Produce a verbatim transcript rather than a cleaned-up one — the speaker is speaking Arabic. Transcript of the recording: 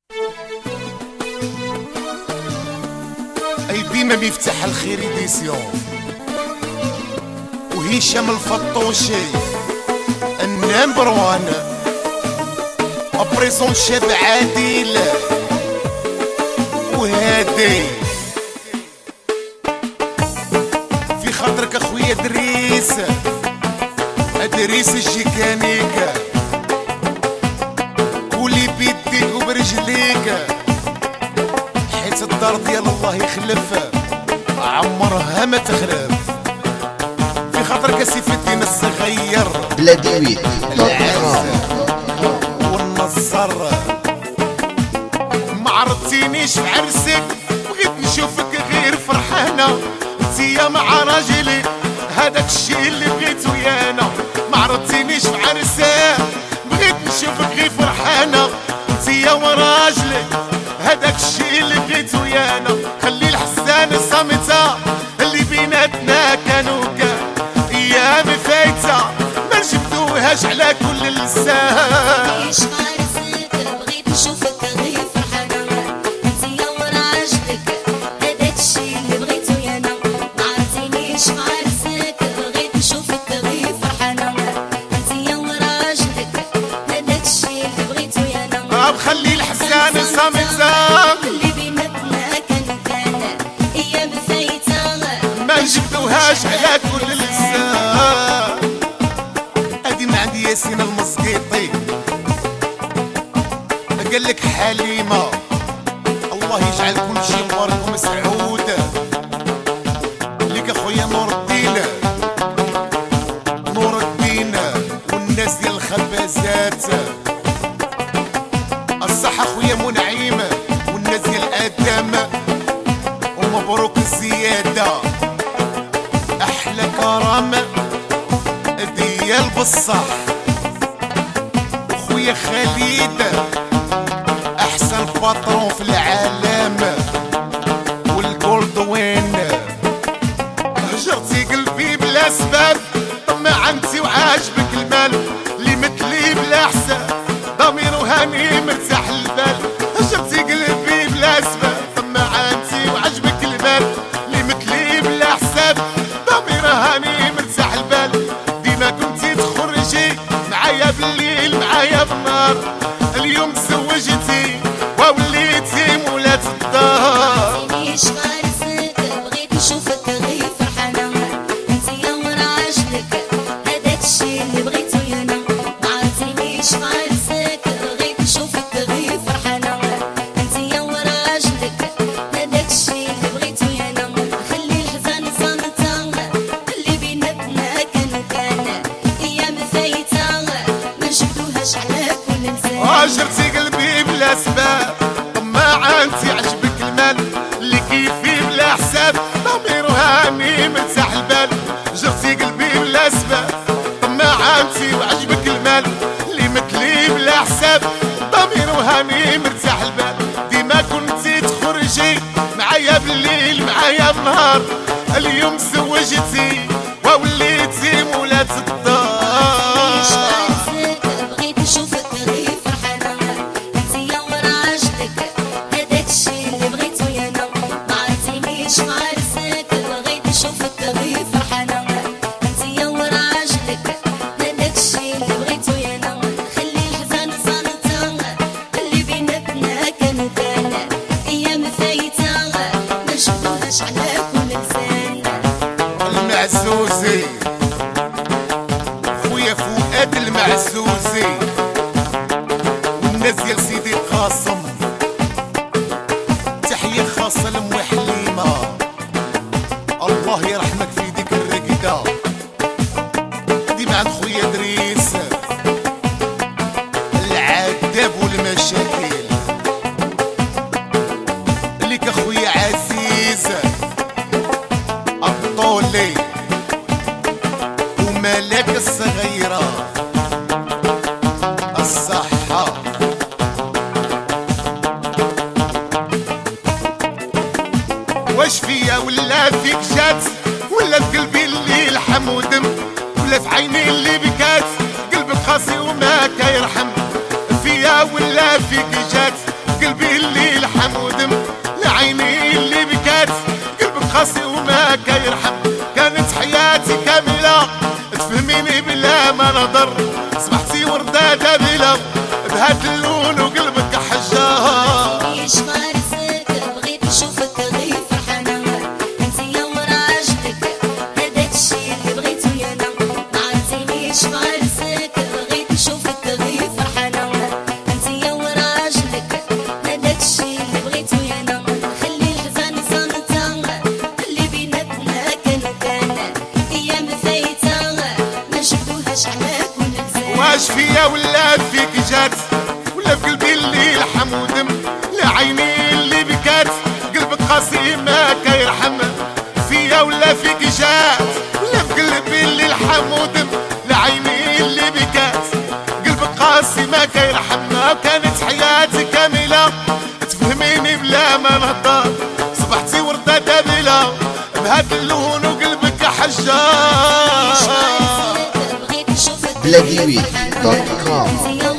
اي بيما مفتاح الخير ديسيون وهشام الفطوشي النمبر وان ابريسون شاب عادل وهادي في خاطرك اخويا دريس ادريس الجيكانيك قولي بيديك وبرجليك حيت الدار ديال الله يخلف عمرها ما تخلف في خاطرك سيف الدين الصغير بلادي العز والنصر ما عرضتينيش في عرسك بغيت نشوفك غير فرحانه انتيا مع راجلي هذاك الشيء اللي بغيتو يانا ما عرضتينيش في عرسك بغيت نشوفك غير فرحانه انتيا وراجلك هذاك الشيء اللي بغيتو يانا خلي الحسان صامته اللي بيناتنا كانوا كان ايام فايته ما جبتوهاش على كل لسان بغيت نشوفك غير فرحانه انتيا وراجلك هذاك الشيء اللي بغيتو يانا ما عرفتينيش في عرسك بغيت نشوفك غير فرحانه انتيا وراجلك هذاك الشيء اللي بغيتو يانا بخلي الحسان صامته اللي بيناتنا كانوا كان ايام فايته ما جبتوهاش على كل لسان ادي ما عندي ياسين المسقيطي قالك حليمه الله يجعل كل شي مبارك ومسعود ليك اخويا نور الدين نور الدين والناس ديال الخبازات الصحة اخويا منعيم والناس ديال الادم ومبروك الزيادة احلى كرم ديال بصح اخويا خالد احسن باترون في العالم والجولد وين هجرتي قلبي بلا سبب طمع انتي وعاجبك المال اللي مثلي بلا حساب ضمير وهاني مرتاح البال هجرتي قلبي بلا سبب طمع انتي وعاجبك المال اللي مثلي بلا حساب ضمير هاني مرتاح البال ديما كنتي تخرجي معايا بالليل معايا بالنهار اليوم تزوجتي ووليتي مولات الدار عرفتينيش في عرسك بغيت نشوفك غير فرحانه انتيا وراجلك هذاك الشيء اللي بغيتو يانا ما عرفتينيش في عرسك بغيت نشوفك غير فرحانه انتيا وراجلك هذاك الشيء اللي بغيتو يانا خلي الحزن صامته اللي بيناتنا كانوا كان ايام فايته ما جبتوهاش على كل لسان هجرتي قلبي بلا سباب طماعة انتي عجبك المال اللي كيفي بلا حساب ضمير وهاني مرتاح البال هجرتي قلبي بلا سباب طماعة انتي وعجبك المال اللي مثلي بلا حساب ضمير وهاني مرتاح البال ديما كنتي تخرجي معايا بالليل معايا بالنهار اليوم تزوجتي ووليتي مولات عرفتينيش في الدار عرسك بغيت نشوفك غير فرحانه انتيا وراجلك هذاك الشيء اللي بغيتو يانا ما عرفتينيش في عرسك بغيت نشوفك غير فرحانه انتيا وراجلك هذاك الشيء اللي بغيتو يانا خلي الحزن صامته اللي بيناتنا كانوا كان ايام فايته ما جبتوهاش على كل لسان المعزوزي خويا فؤاد المعزوزي والناس ديال سيدي قاسم تحية خاصة لموي حليمة الله يرحمك في ديك الرقدة ديما عند خويا دريس العذاب والمشاكل ليك اخويا عزيز الطولي وملاك الصغيرة الصحة واش فيا ولا فيك جات ولا في قلبي اللي لحم ودم ولا في عيني اللي بكات قلبك قاسي وما كيرحم فيا ولا فيك جات في قلبي اللي لحم ودم لعيني اللي بكات قلبك قاسي وما كيرحم كانت حياتي كاملة تفهميني بلا ما نهضر صبحتي وردة بلا بهاد اللون وقلبك حجار مش غارزك بغيت نشوفك غير فرحانة انتيا وراجلك هداك الشي اللي بغيتو انا ما عرفتينيش غارزك بغيت نشوفك غير فرحانة انتيا وراجلك هداك الشي اللي بغيتو انا خلي الحزن صنطة اللي بيناتنا كانو كان ايام فايتة ما شفتوهاش على كل لسان واش فيا ولا فيك جات ولا في قلبي اللي لحم ودم لعيني اللي بكات قلبك قاسي ما كيرحم فيا ولا فيك جات ولا في قلبي اللي لحم ودم لعيني اللي بكات قلبك قاسي ما كيرحم كانت حياتي كاملة تفهميني بلا ما نهضر صبحتي وردة دابلة بهاد اللون وقلبك حجار بغيت نشوفك بلاديوي دوت كوم.